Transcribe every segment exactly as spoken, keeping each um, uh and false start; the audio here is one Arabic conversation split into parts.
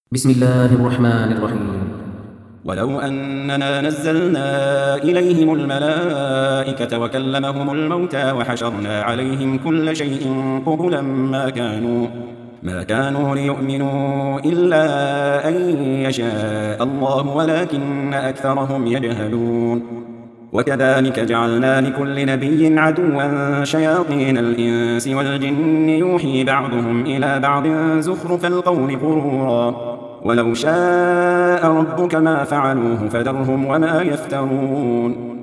بسم الله الرحمن الرحيم. ولو أننا نزلنا إليهم الملائكة وكلمهم الموتى وحشرنا عليهم كل شيء قبلا ما كانوا ما كانوا ليؤمنوا إلا أن يشاء الله ولكن أكثرهم يجهلون. وكذلك جعلنا لكل نبي عدوا شياطين الإنس والجن يوحي بعضهم إلى بعض زخرف القول غرورا ولو شاء ربك ما فعلوه فذرهم وما يفترون.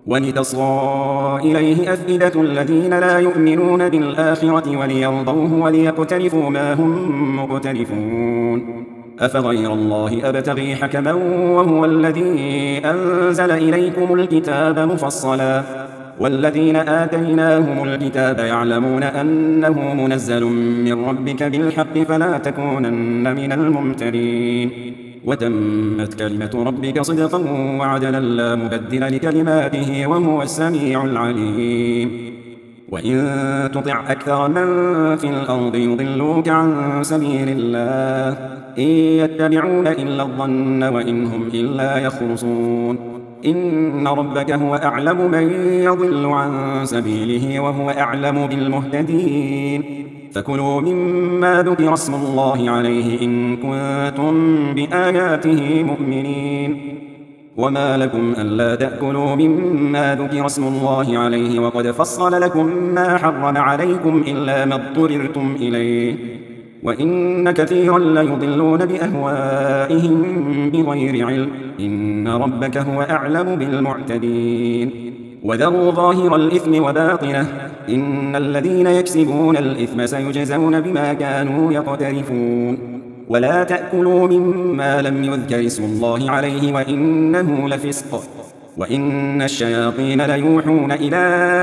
ولتصغى إليه أفئدة الذين لا يؤمنون بالآخرة وليرضوه وليقترفوا ما هم مقترفون. أفغير الله أبتغي حكما وهو الذي أنزل إليكم الكتاب مفصلا والذين آتيناهم الكتاب يعلمون أنه منزل من ربك بالحق فلا تكونن من الممترين. وتمت كلمة ربك صدقا وعدلا لا مبدل لكلماته وهو السميع العليم. وإن تطع أكثر من في الأرض يضلوك عن سبيل الله إن يتبعون إلا الظن وإن هم إلا يخرصون. إن ربك هو أعلم من يضل عن سبيله وهو أعلم بالمهتدين. فكلوا مما ذكر اسم الله عليه إن كنتم بآياته مؤمنين. وما لكم ألا تأكلوا مما ذكر اسم الله عليه وقد فصل لكم ما حرم عليكم إلا ما اضطررتم إليه وإن كثيرا ليضلون بأهوائهم بغير علم إن ربك هو أعلم بالمعتدين. وذروا ظاهر الإثم وباطنه إن الذين يكسبون الإثم سيجزون بما كانوا يقترفون. ولا تأكلوا مما لم يذكر اسم الله عليه وإنه لفسق وإن الشياطين ليوحون إلى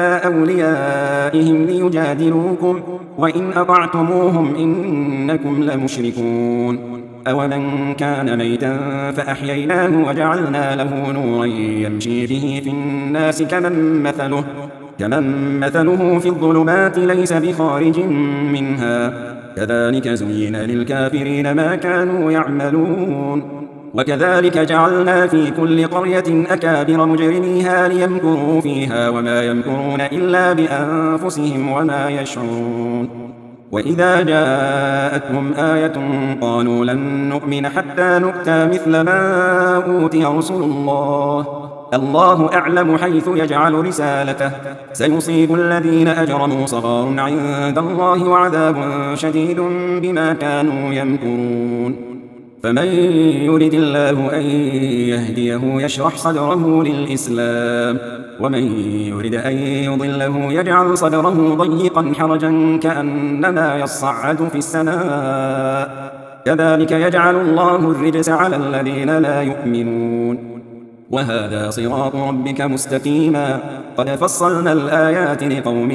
أوليائهم ليجادلوكم وإن أطعتموهم إنكم لمشركون. أومن كان ميتا فأحييناه وجعلنا له نورا يمشي به في الناس كمن مثله, كمن مثله في الظلمات ليس بخارج منها كذلك زين للكافرين ما كانوا يعملون. وكذلك جعلنا في كل قرية أكابر مجرميها ليمكروا فيها وما يمكرون إلا بأنفسهم وما يشعرون. وإذا جاءتهم آية قالوا لن نؤمن حتى نؤتى مثل ما أوتي رسل الله الله أعلم حيث يجعل رسالته سيصيب الذين أجرموا صغار عند الله وعذاب شديد بما كانوا يمكرون. فمن يرد الله أن يهديه يشرح صدره للإسلام ومن يرد أن يضله يجعل صدره ضيقا حرجا كأنما يصعد في السماء كذلك يجعل الله الرجس على الذين لا يؤمنون. وهذا صراط ربك مستقيما قد فصلنا الآيات لقوم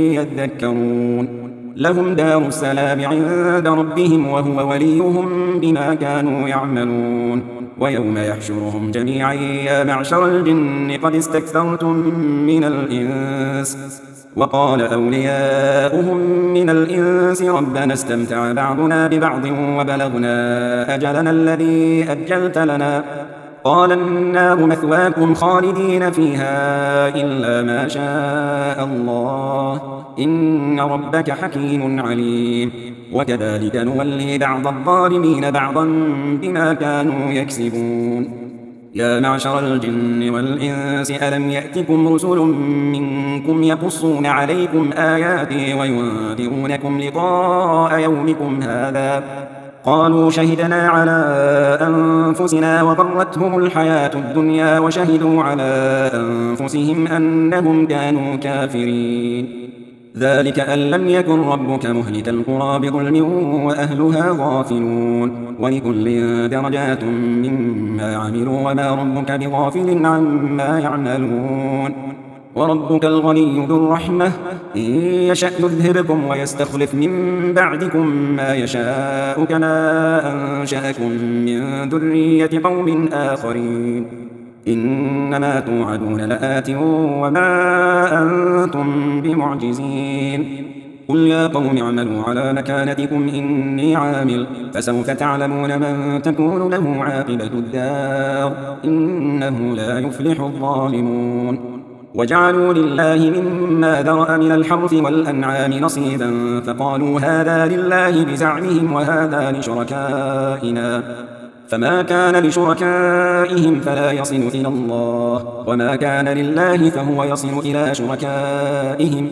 يذكرون. لهم دار السلام عند ربهم وهو وليهم بما كانوا يعملون. ويوم يحشرهم جميعا يا معشر الجن قد استكثرتم من الإنس وقال أولياؤهم من الإنس ربنا استمتع بعضنا ببعض وبلغنا أجلنا الذي أجلت لنا قال النار مثواكم خالدين فيها إلا ما شاء الله إن ربك حكيم عليم. وكذلك نولي بعض الظالمين بعضا بما كانوا يكسبون. يا معشر الجن والإنس ألم يأتكم رسل منكم يقصون عليكم آياتي وينذرونكم لقاء يومكم هذا قالوا شهدنا على أنفسنا وغرتهم الحياة الدنيا وشهدوا على أنفسهم أنهم كانوا كافرين. ذلك أن لم يكن ربك مهلك القرى بظلم وأهلها غافلون ولكل درجات مما عملوا وما ربك بغافل عما يعملون. وربك الغني ذو الرحمة إن يشأ يذهبكم ويستخلف من بعدكم ما يشاء كما أنشأكم من ذرية قوم آخرين إنما توعدون لآت وما أنتم بمعجزين. قل يا قوم اعملوا على مكانتكم إني عامل فسوف تعلمون من تكون له عاقبة الدار إنه لا يفلح الظالمون. وجعلوا لله مما ذرأ من الحرث والأنعام نصيبا فقالوا هذا لله بزعمهم وهذا لشركائنا فما كان لشركائهم فلا يصل إلى الله وما كان لله فهو يصل إلى شركائهم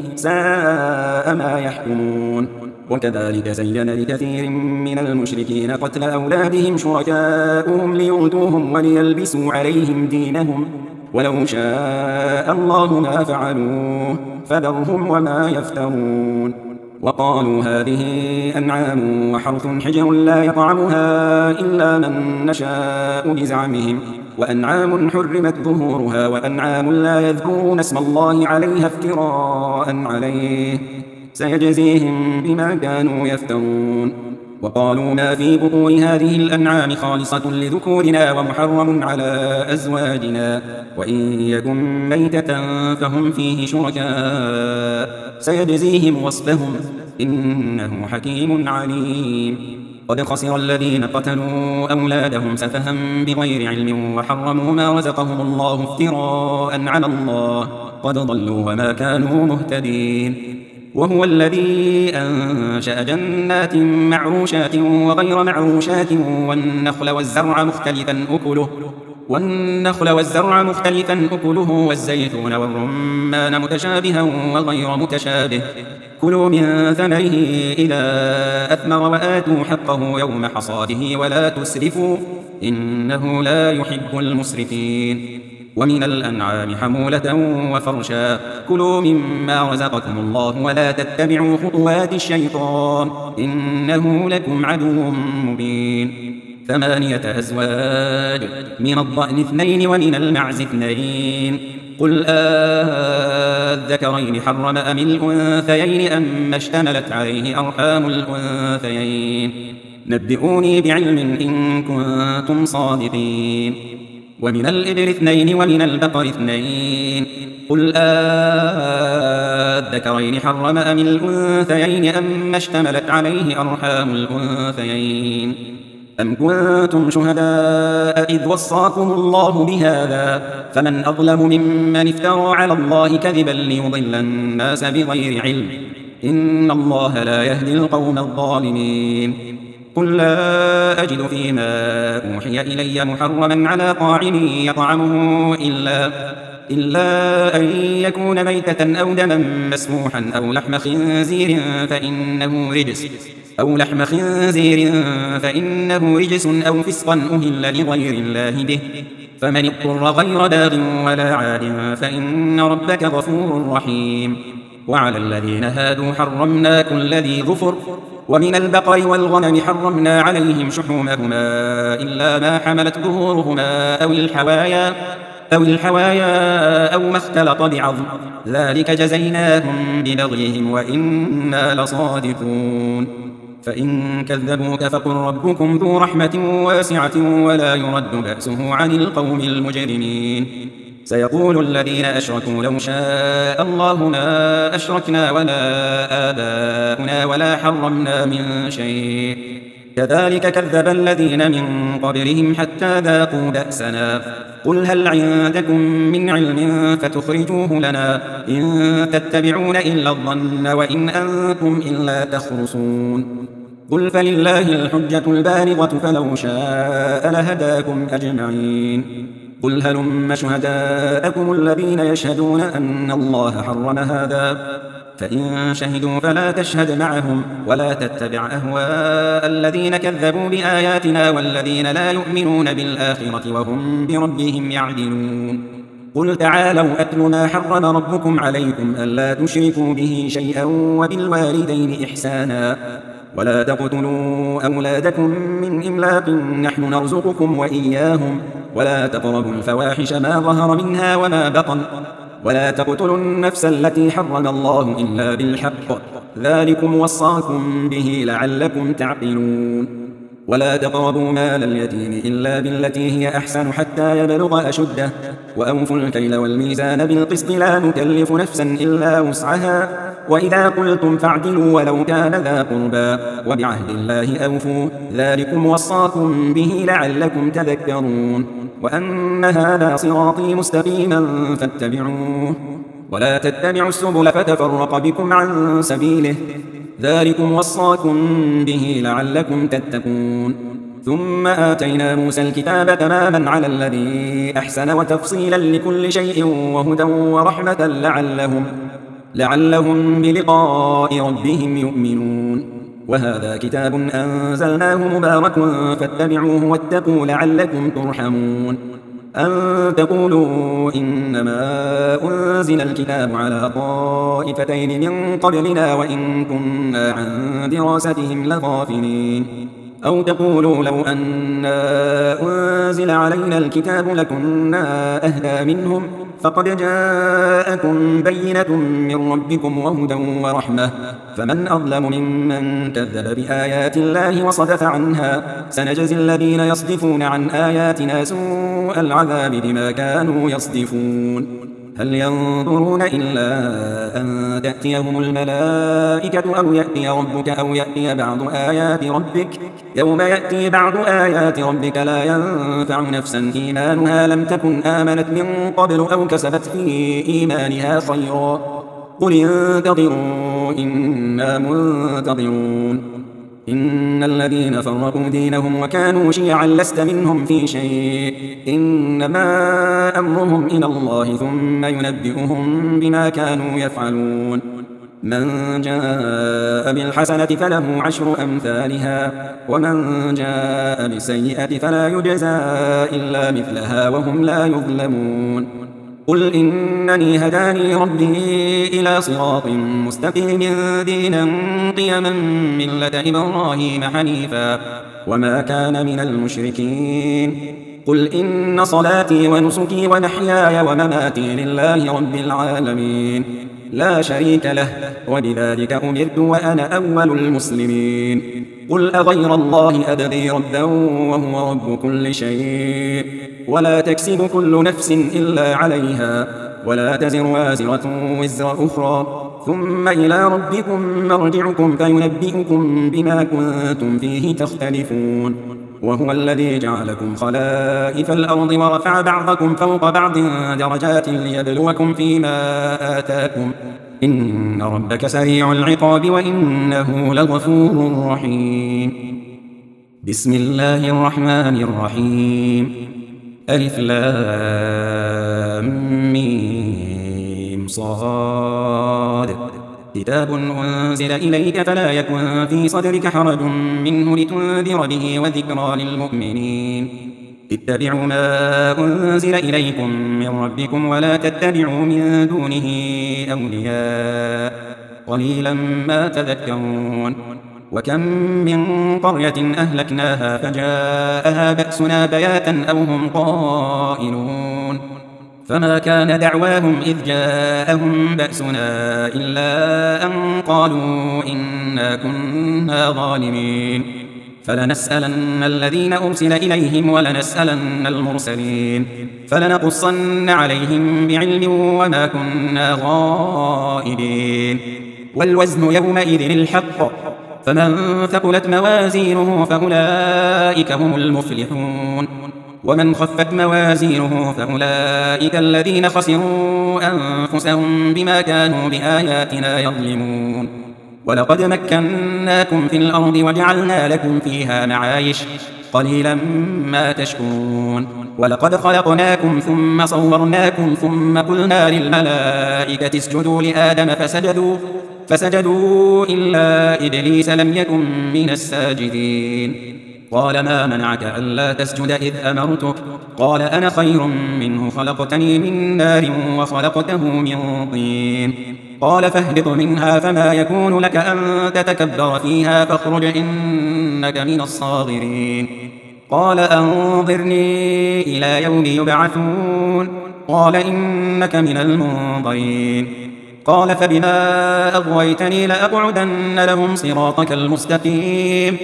ساء ما يحكمون. وكذلك زين لكثير من المشركين قتل أولادهم شركاؤهم ليردوهم وليلبسوا عليهم دينهم ولو شاء الله ما فعلوه فذرهم وما يفترون. وقالوا هذه أنعام وحرث حجر لا يطعمها إلا من نشاء بزعمهم وأنعام حرمت ظهورها وأنعام لا يذكرون اسم الله عليها افتراء عليه سيجزيهم بما كانوا يفترون. وقالوا ما في بطون هذه الأنعام خالصة لذكورنا ومحرم على أزواجنا وإن يكن ميتة فهم فيه شركاء سيجزيهم وصفهم إنه حكيم عليم. قد خسر الذين قتلوا أولادهم سفها بغير علم وحرموا ما رزقهم الله افتراء على الله قد ضلوا وما كانوا مهتدين. وهو الذي أنشأ جنات معروشات وغير معروشات والنخل والزرع مختلفا أكله والنخل والزرع مختلفا أكله والزيتون والرمان متشابها وغير متشابه كلوا من ثمره إذا أثمر وآتوا حقه يوم حصاده ولا تسرفوا إنه لا يحب المسرفين. ومن الأنعام حمولة وفرشا كلوا مما رزقكم الله ولا تتبعوا خطوات الشيطان إنه لكم عدو مبين. ثمانية أزواج من الضأن اثنين ومن المعز اثنين قل آذكرين حرم أم الأنثيين أم اشتملت عليه أرحام الأنثيين نبئوني بعلم إن كنتم صادقين. ومن الإبل اثنين ومن البقر اثنين قل آذكرين حرم أم الأنثيين أم اشتملت عليه أرحام الأنثيين أم كنتم شهداء إذ وصاكم الله بهذا فمن أظلم ممن افترى على الله كذبا ليضل الناس بغير علم إن الله لا يهدي القوم الظالمين. قل لا أجد فيما أوحي إلي محرما على طاعم يطعمه إلا, إلا أن يكون ميتة أو دما مسفوحا أو لحم خنزير فإنه رجس أو لحم خنزير فإنه رجس أو فسقا أهل لغير الله به فمن اضطر غير باغ ولا عاد فإن ربك غفور رحيم. وعلى الذين هادوا حرمنا كل ذي ظفر ومن البقر والغنم حرمنا عليهم شحومهما إلا ما حملت ظهورهما أو الحوايا أو الحوايا أو ما اختلط بعظم ذلك جزيناهم ببغيهم وإنا لصادقون. فإن كذبوك فقل ربكم ذو رحمة واسعة ولا يرد بأسه عن القوم المجرمين. سيقول الذين أشركوا لو شاء الله ما أشركنا ولا آباؤنا ولا حرمنا من شيء كذلك كذب الذين من قبلهم حتى ذاقوا بأسنا قل هل عندكم من علم فتخرجوه لنا إن تتبعون إلا الظن وإن أنتم إلا تخرصون. قل فلله الحجة البالغة فلو شاء لهداكم أجمعين. قل هلم شهداءكم الذين يشهدون أن الله حرم هذا فإن شهدوا فلا تشهد معهم ولا تتبع أهواء الذين كذبوا بآياتنا والذين لا يؤمنون بالآخرة وهم بربهم يعدلون. قل تعالوا أتل ما حرم ربكم عليكم ألا تشركوا به شيئا وبالوالدين إحسانا ولا تقتلوا أولادكم من إملاق نحن نرزقكم وإياهم ولا تقربوا الفواحش ما ظهر منها وما بطن ولا تقتلوا النفس التي حرم الله إلا بالحق ذلكم وصاكم به لعلكم تعقلون. ولا تقربوا مال اليتيم إلا بالتي هي أحسن حتى يبلغ أشده وأوفوا الكيل والميزان بالقسط لا نكلف نفسا إلا وسعها وإذا قلتم فاعدلوا ولو كان ذا قربى وبعهد الله أوفوا ذلكم وصاكم به لعلكم تذكرون وأن هذا صراطي مستقيما فاتبعوه ولا تتبعوا السبل فتفرق بكم عن سبيله ذلكم وصاكم به لعلكم تتقون ثم آتينا موسى الكتاب تماما على الذي أحسن وتفصيلا لكل شيء وهدى ورحمة لعلهم, لعلهم بلقاء ربهم يؤمنون وهذا كتاب أنزلناه مبارك فاتبعوه واتقوا لعلكم ترحمون أن تقولوا إنما أنزل الكتاب على طائفتين من قبلنا وإن كنا عن دراستهم لغافلين أو تقولوا لو أنا أنزل علينا الكتاب لكنا أهدى منهم فقد جاءكم بينة من ربكم وهدى ورحمة فمن أظلم ممن كذب بآيات الله وصدف عنها سنجزي الذين يصدفون عن آياتنا سوء العذاب بما كانوا يصدفون هل ينظرون إلا أن تأتيهم الملائكة أو يأتي ربك أو يأتي بعض آيات ربك يوم يأتي بعض آيات ربك لا ينفع نفسا إيمانها لم تكن آمنت من قبل أو كسبت في إيمانها خيرا قل انتظروا إنا منتظرون إن الذين فرقوا دينهم وكانوا شيعا لست منهم في شيء إنما أمرهم إلى الله ثم ينبئهم بما كانوا يفعلون من جاء بالحسنة فله عشر أمثالها ومن جاء بالسيئة فلا يجزى إلا مثلها وهم لا يظلمون قل إنني هداني ربي إلى صراط مستقيم دينا قيما ملة إبراهيم حنيفا وما كان من المشركين قل إن صلاتي ونسكي ومحياي ومماتي لله رب العالمين لا شريك له وبذلك أمرت وأنا أول المسلمين قل أغير الله أبغي ربا وهو رب كل شيء ولا تكسب كل نفس إلا عليها ولا تزر وازرة وزر أخرى ثم إلى ربكم مرجعكم فينبئكم بما كنتم فيه تختلفون وهو الذي جعلكم خلائف الأرض ورفع بعضكم فوق بعض درجات ليبلوكم فيما آتاكم إن ربك سريع العقاب وإنه لغفور رحيم بسم الله الرحمن الرحيم ألف لام ميم صاد كتاب أنزل إليك فلا يكن في صدرك حرج منه لتنذر به وذكرى للمؤمنين اتبعوا ما أنزل إليكم من ربكم ولا تتبعوا من دونه أولياء قليلا ما تذكرون وكم من قرية أهلكناها فجاءها بأسنا بياتا أو هم قائلون فما كان دعواهم إذ جاءهم بأسنا إلا أن قالوا إنا كنا ظالمين فلنسألن الذين أرسل إليهم ولنسألن المرسلين فلنقصن عليهم بعلم وما كنا غائبين والوزن يومئذ الحق فمن ثقلت موازينه فأولئك هم المفلحون ومن خفت موازينه فأولئك الذين خسروا أنفسهم بما كانوا بآياتنا يظلمون ولقد مكناكم في الأرض وجعلنا لكم فيها معايش قليلا ما تشكرون ولقد خلقناكم ثم صورناكم ثم قلنا للملائكة اسجدوا لآدم فسجدوا فسجدوا إلا إبليس لم يكن من الساجدين قال ما منعك ألا تسجد إذ أمرتك قال أنا خير منه خلقتني من نار وخلقته من طين قال فاهبط منها فما يكون لك أن تتكبر فيها فاخرج إنك من الصاغرين قال أنظرني إلى يوم يبعثون قال إنك من المنظرين قال فبما أغويتني لأقعدن لهم صراطك المستقيم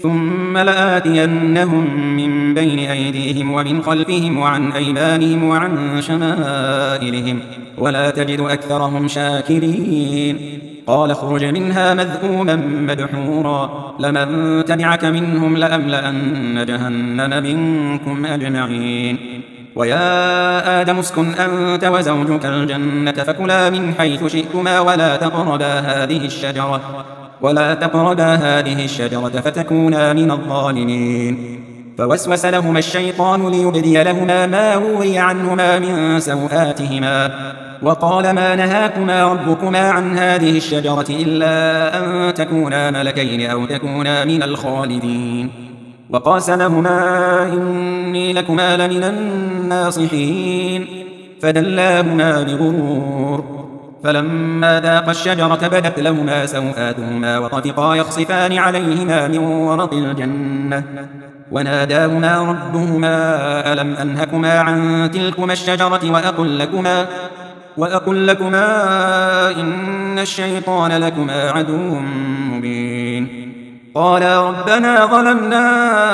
ثم لآتينهم من بين أيديهم ومن خلفهم وعن أيمانهم وعن شمائلهم ولا تجد أكثرهم شاكرين. قال اخرج منها مذءوما مدحورا لمن تبعك منهم لأملأن جهنم منكم أجمعين. ويا آدم اسكن أنت وزوجك الجنة فكلا من حيث شئتما ولا تقربا هذه الشجرة ولا تقربا هذه الشجرة فتكونا من الظالمين. فوسوس لهما الشيطان ليبدي لهما ما وري عنهما من سوآتهما وقال ما نهاكما ربكما عن هذه الشجرة إلا أن تكونا ملكين أو تكونا من الخالدين. وقاسمهما إني لكما لمن الناصحين فدلاهما بغرور فلما ذاقا الشجرة بدت لهما سوآتهما وطفقا يخصفان عليهما من ورق الجنة وناداهما ربهما ألم أنهكما عن تلكما الشجرة وأقل لكما وأقل لكما إن الشيطان لكما عدو مبين. قالا ربنا ظلمنا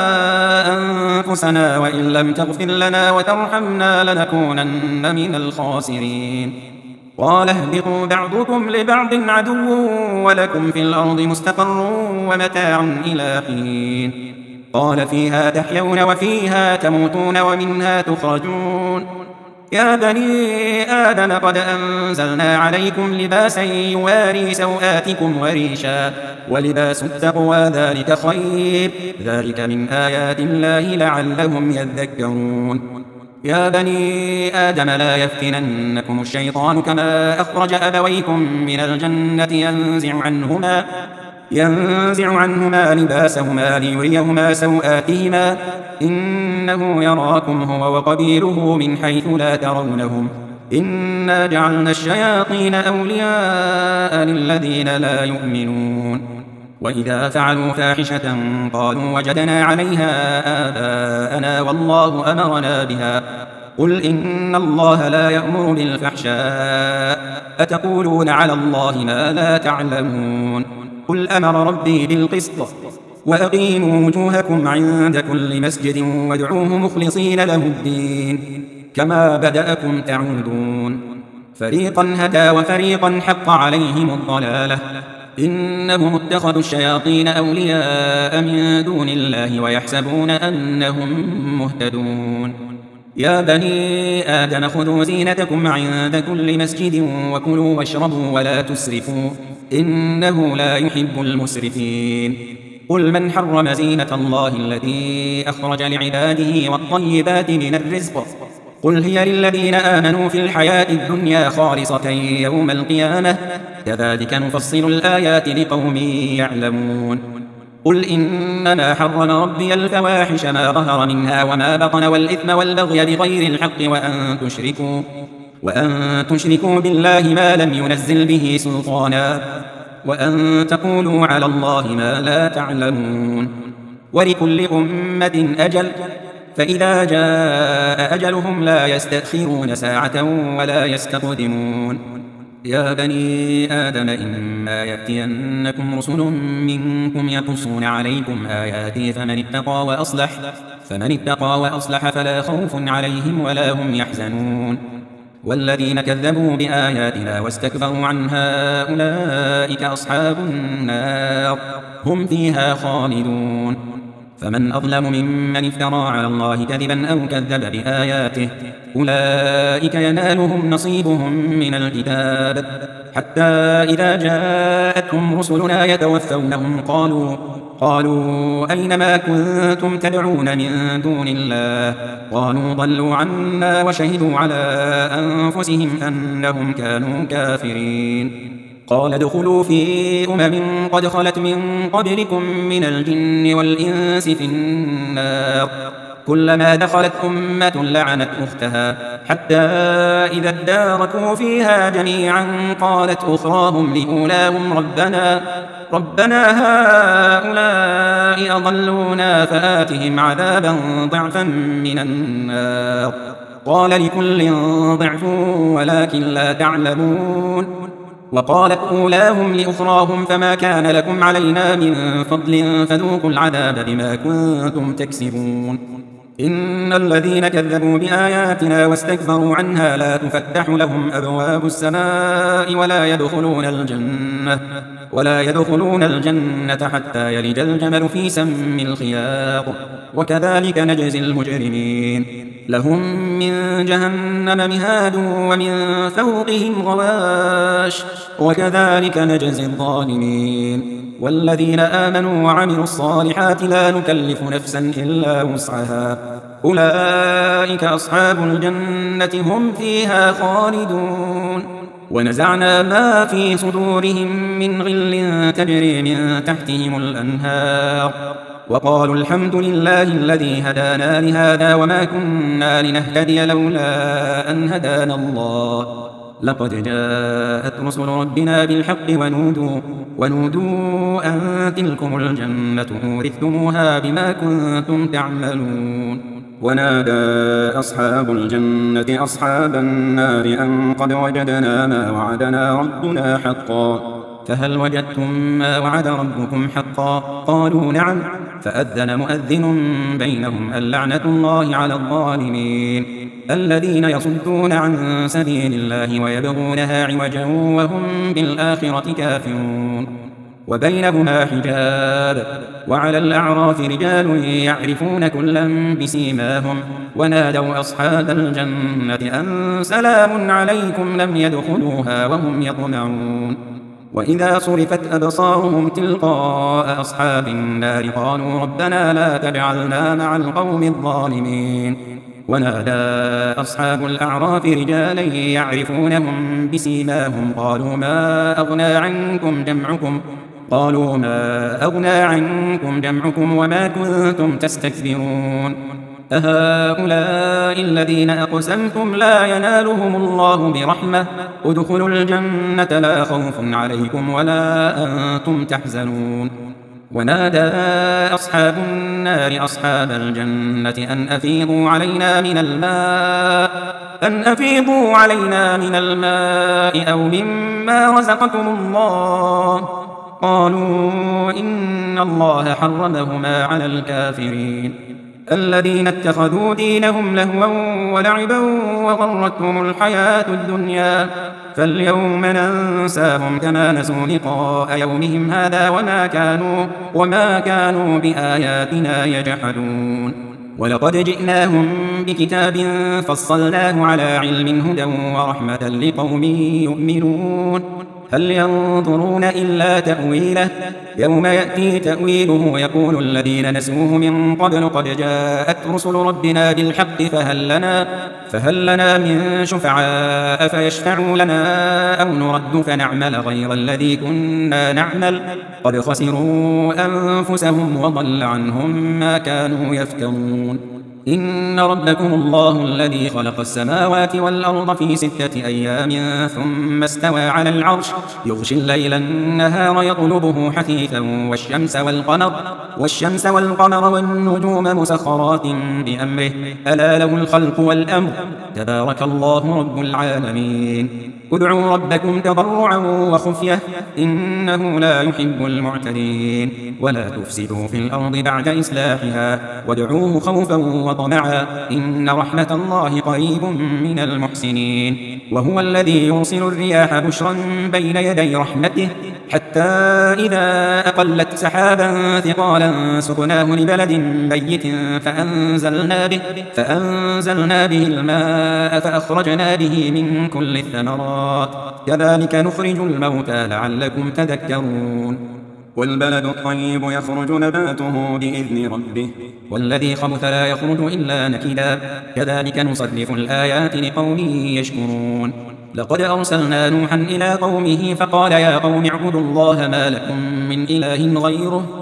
أنفسنا وإن لم تغفر لنا وترحمنا لنكونن من الخاسرين. قال اهبطوا بعضكم لبعض عدو ولكم في الأرض مستقر ومتاع إلى حين. قال فيها تحيون وفيها تموتون ومنها تخرجون. يا بني آدم قد أنزلنا عليكم لباسا يواري سوآتكم وريشا ولباس التقوى ذلك خير ذلك من آيات الله لعلهم يذكرون. يا بني آدم لا يفتننكم الشيطان كما أخرج أبويكم من الجنة ينزع عنهما ينزع عنهما لباسهما ليريهما سوآتهما إنه يراكم هو وقبيله من حيث لا ترونهم إنا جعلنا الشياطين أولياء للذين لا يؤمنون. وإذا فعلوا فاحشة قالوا وجدنا عليها آباءنا والله أمرنا بها قل إن الله لا يأمر بالفحشاء أتقولون على الله ما لا تعلمون. قل أمر ربي بالقسط وأقيموا وجوهكم عند كل مسجد وادعوه مخلصين له الدين كما بدأكم تعودون. فريقا هدى وفريقا حق عليهم الضلالة إنهم اتخذوا الشياطين أولياء من دون الله ويحسبون أنهم مهتدون. يا بني آدم خذوا زينتكم عند كل مسجد وكلوا واشربوا ولا تسرفوا إنه لا يحب المسرفين. قل من حرم زينة الله التي أخرج لعباده والطيبات من الرزق قل هي للذين آمنوا في الحياة الدنيا خالصة يوم القيامة كذلك نفصل الآيات لقوم يعلمون. قل إنما حرم ربي الفواحش ما ظهر منها وما بطن والإثم والبغي بغير الحق وأن تشركوا وأن تشركوا بالله ما لم ينزل به سلطانا وأن تقولوا على الله ما لا تعلمون. ولكل أمة أجل فإذا جاء أجلهم لا يستأخرون ساعة ولا يستقدمون. يا بني آدم إما يأتينكم رسل منكم يقصون عليكم آياتي فمن اتقى وأصلح فمن اتقى وأصلح فلا خوف عليهم ولا هم يحزنون. والذين كذبوا بآياتنا واستكبروا عنها أولئك أصحاب النار هم فيها خالدون. فمن أظلم ممن افترى على الله كذبا أو كذب بآياته أولئك ينالهم نصيبهم من الكتاب حتى إذا جاءتهم رسلنا يتوفونهم قالوا قالوا أينما كنتم تدعون من دون الله قالوا ضلوا عنا وشهدوا على أنفسهم أنهم كانوا كافرين. قال ادخلوا في أمم قد خلت من قبلكم من الجن والإنس في النار كلما دخلت أمة لعنت أختها حتى إذا اداركوا فيها جميعا قالت أخراهم لأولاهم ربنا ربنا هؤلاء أضلونا فآتهم عذابا ضعفا من النار قال لكل ضعف ولكن لا تعلمون. وقالت أولاهم لأخراهم فما كان لكم علينا من فضل فذوقوا العذاب بما كنتم تكسبون إن الذين كذبوا بآياتنا واستكبروا عنها لا تفتح لهم أبواب السماء ولا يدخلون الجنة ولا يدخلون الجنة حتى يلج الجمل في سم الخياط وكذلك نجزي المجرمين لهم من جهنم مهاد ومن فوقهم غواش وكذلك نجزي الظالمين والذين آمنوا وعملوا الصالحات لا نكلف نفسا إلا وسعها أولئك أصحاب الجنة هم فيها خالدون ونزعنا ما في صدورهم من غل تجري من تحتهم الأنهار وقالوا الحمد لله الذي هدانا لهذا وما كنا لنهتدي لولا أن هدانا الله لقد جاءت رسل ربنا بالحق ونودوا, ونودوا أن تلكم الجنة أورثتموها بما كنتم تعملون ونادى أصحاب الجنة أصحاب النار أن قد وجدنا ما وعدنا ربنا حقا فهل وجدتم ما وعد ربكم حقا قالوا نعم فأذن مؤذن بينهم اللعنة الله على الظالمين الذين يصدون عن سبيل الله ويبغونها عوجا وهم بالآخرة كافرون وبينهما حجاب وعلى الأعراف رجال يعرفون كلا بسيماهم ونادوا أصحاب الجنة أن سلام عليكم لم يدخلوها وهم يطمعون وإذا صرفت أبصارهم تلقاء أصحاب النار قالوا ربنا لا تجعلنا مع القوم الظالمين ونادى أصحاب الأعراف رجالا يعرفونهم بسيماهم قالوا ما أغنى عنكم جمعكم قالوا ما أغنى عنكم جمعكم وما كنتم تستكبرون أهؤلاء الذين أقسمتم لا ينالهم الله برحمة ادخلوا الجنة لا خوف عليكم ولا أنتم تحزنون ونادى أصحاب النار أصحاب الجنة أن أفيضوا علينا من الماء أن أفيضوا علينا من الماء أو مما رزقكم الله قالوا إن الله حرمهما على الكافرين الذين اتخذوا دينهم لهوا ولعبا وغرتهم الحياة الدنيا فاليوم ننساهم كما نسوا لقاء يومهم هذا وما كانوا, وما كانوا بآياتنا يجحدون ولقد جئناهم بكتاب فصلناه على علم هدى ورحمة لقوم يؤمنون هل ينظرون إلا تأويله يوم يأتي تأويله يقول الذين نسوه من قبل قد جاءت رسل ربنا بالحق فهل لنا, فهل لنا من شفعاء فيشفعوا لنا أو نرد فنعمل غير الذي كنا نعمل قد خسروا أنفسهم وضل عنهم ما كانوا يفترون إن ربكم الله الذي خلق السماوات والأرض في ستة أيام ثم استوى على العرش يغشي الليل النهار يطلبه حثيثا والشمس والقمر والشمس والقمر والنجوم مسخرات بأمره ألا له الخلق والأمر تبارك الله رب العالمين ادعوا ربكم تضرعا وخفية إنه لا يحب المعتدين ولا تفسدوا في الأرض بعد إصلاحها وادعوه خوفا وطمعا إن رحمة الله قريب من المحسنين وهو الذي يرسل الرياح بشرا بين يدي رحمته حتى إذا أقلت سحابا ثقالا سقناه لبلد ميت فأنزلنا به, فأنزلنا به الماء فأخرجنا به من كل الثمرات كذلك نخرج الموتى لعلكم تذكرون والبلد الطيب يخرج نباته بإذن ربه والذي خبث لا يخرج إلا نكدا كذلك نصرف الآيات لقوم يشكرون لقد أرسلنا نوحا إلى قومه فقال يا قوم اعبدوا الله ما لكم من إله غيره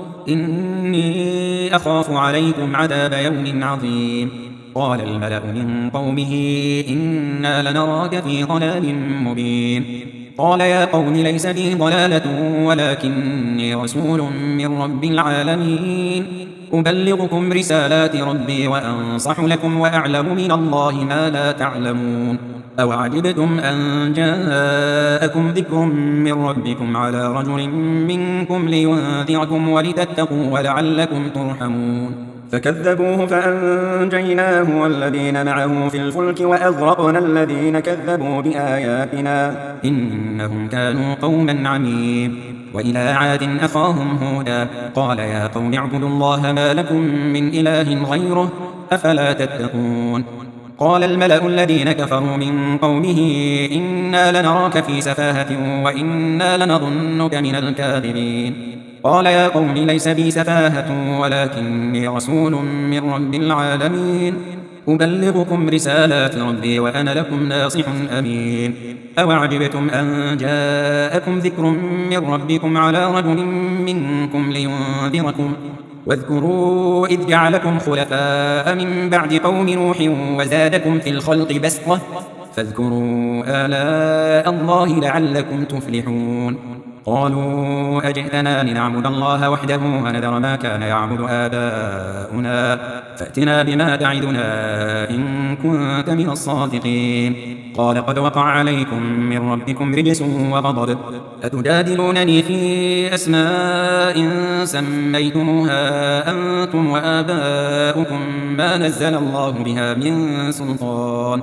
إني أخاف عليكم عذاب يوم عظيم قال الملأ من قومه إنا لنراك في ضلال مبين قال يا قوم ليس بي ضلالة ولكني رسول من رب العالمين أبلغكم رسالات ربي وأنصح لكم وأعلم من الله ما لا تعلمون أوعجبتم أن جاءكم ذكر من ربكم على رجل منكم لينذركم ولتتقوا ولعلكم ترحمون فكذبوه فأنجيناه والذين معه في الفلك وأغرقنا الذين كذبوا بآياتنا إنهم كانوا قوما عمين وإلى عاد أخاهم هودا قال يا قوم اعبدوا الله ما لكم من إله غيره أفلا تتقون قال الملأ الذين كفروا من قومه إنا لنراك في سفاهة وإنا لنظنك من الكاذبين قال يا قوم ليس بي سفاهة ولكني رسول من رب العالمين أبلغكم رسالات ربي وأنا لكم ناصح أمين أوعجبتم أن جاءكم ذكر من ربكم على رجل منكم لينذركم واذكروا إذ جعلكم خلفاء من بعد قوم نوح وزادكم في الخلق بسطة فاذكروا آلاء الله لعلكم تفلحون قالوا أجئتنا لنعبد الله وحده ونذر ما كان يعبد آباؤنا فأتنا بما تعدنا إن كنت من الصادقين قال قد وقع عليكم من ربكم رجس وغضب أتجادلونني في أسماء سميتموها أنتم وآباؤكم ما نزل الله بها من سلطان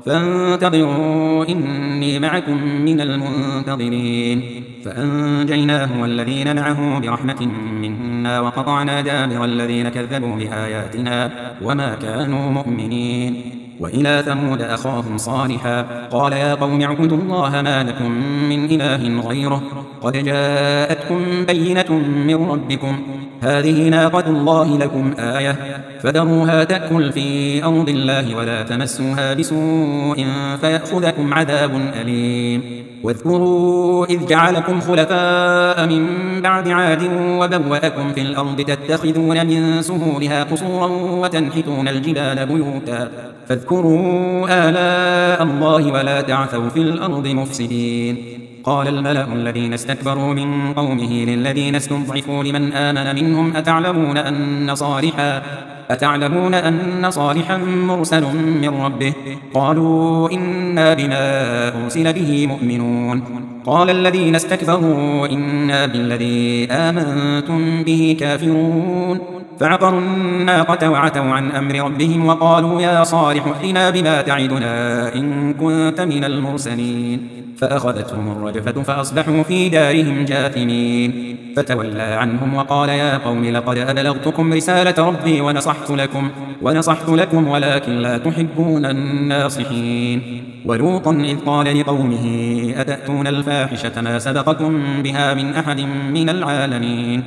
فانتظروا إني معكم من المنتظرين فأنجيناه والذين معه برحمة منا وقطعنا دابر الذين كذبوا بآياتنا وما كانوا مؤمنين وإلى ثمود أخاهم صالحا قال يا قوم اعبدوا الله ما لكم من إله غيره قد جاءتكم بينة من ربكم هذه ناقة الله لكم آية فذروها تأكل في أرض الله ولا تمسوها بسوء فيأخذكم عذاب أليم واذكروا إذ جعلكم خلفاء من بعد عاد وبوأكم في الأرض تتخذون من سهولها قصورا وتنحتون الجبال بيوتا فاذكروا آلاء الله ولا تعثوا في الأرض مفسدين قال الملأ الذين استكبروا من قومه للذين استضعفوا لمن آمن منهم أتعلمون أن صالحا أتعلمون أن صالحا مرسل من ربه قالوا إنا بما أرسل به مؤمنون قال الذين استكبروا إنا بالذي آمنتم به كافرون فعقروا الناقة وعتوا عن أمر ربهم وقالوا يا صالح ائتنا بما تعدنا إن كنت من المرسلين فأخذتهم الرجفة فأصبحوا في دارهم جاثمين فتولى عنهم وقال يا قوم لقد أبلغتكم رسالة ربي ونصحت لكم ونصحت لكم ولكن لا تحبون الناصحين ولوطا إذ قال لقومه أتأتون الفاحشة ما سبقكم بها من أحد من العالمين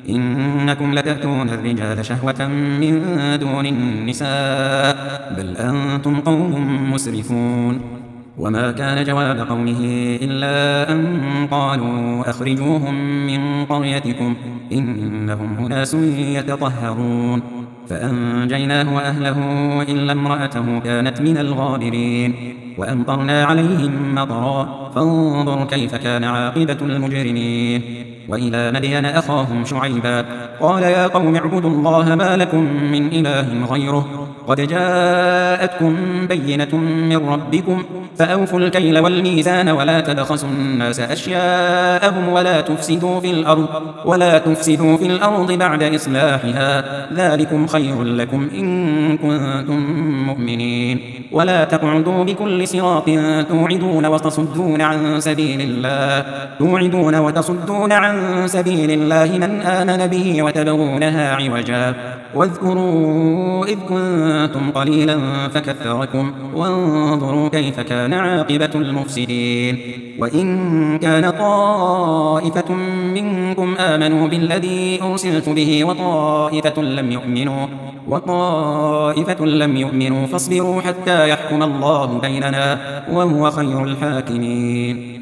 إنكم لتأتون الرجال شهوة من دون النساء بل أنتم قوم مسرفون وما كان جواب قومه إلا أن قالوا أخرجوهم من قريتكم إنهم أناس يتطهرون فأنجيناه وأهله إلا امرأته كانت من الغابرين وأمطرنا عليهم مطرا فانظر كيف كان عاقبة المجرمين وإلى مدين أخاهم شعيبا قال يا قوم اعبدوا الله ما لكم من إله غيره قد جاءتكم بينة من ربكم فأوفوا الكيل والميزان ولا تبخسوا الناس أشياءهم ولا تفسدوا في الأرض ولا تفسدوا في الأرض بعد إصلاحها ذلكم خير لكم إن كنتم مؤمنين ولا تقعدوا بكل صراط توعدون وتصدون عن سبيل الله توعدون وتصدون عن سبيل الله من آمن به وتبغونها عوجا واذكروا إذ كنتم قليلا فكثركم وانظروا كيف كان عاقبة المفسدين وإن كان طائفة منكم آمنوا بالذي أرسلت به وطائفة لم يؤمنوا وطائفة لم يؤمنوا فاصبروا حتى يحكم الله بيننا وهو خير الحاكمين